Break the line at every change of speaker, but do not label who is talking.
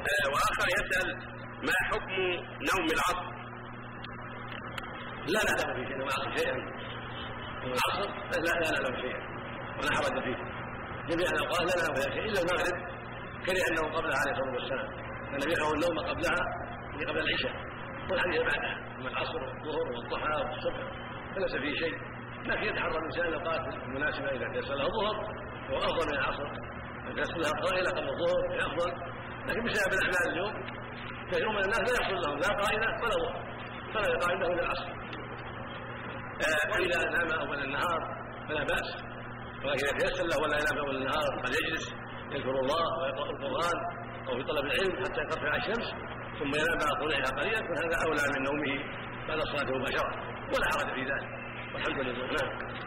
وآخر يسأل ما حكم نوم العصر؟
لا لا في شيء، نوم العصر شيئا، نوم العصر لا له شيئا ولا حرج فيه. جميع الأوقات لا له فيها شيء إلا المغرب كره أنه قبلها عليه الصلاة والسلام، كان يكره النوم قبلها يعني قبل العشاء والحديث بعدها من العصر والظهر والضحى والصبح فليس فيه شيء، لكن يتحرى الإنسان الأوقات المناسبة إذا تيسر له الظهر هو أفضل من العصر، إذا تيسر لها قائلة قبل الظهر هي أفضل، لكن بسبب الأعمال اليوم كثير من الناس لا يحصل لهم لا قائلة ولا ظهر فلا يقال له إلى العصر. وإذا نام أول النهار فلا بأس، ولكن إذا تيسر له ولا ينام أول النهار قد يجلس يذكر الله ويقرأ القرآن أو في طلب العلم حتى ترتفع الشمس ثم ينام بعد طلوعها قليلا فهذا أولى من نومه بعد الصلاة مباشرة ولا حرج في ذلك والحمد لله.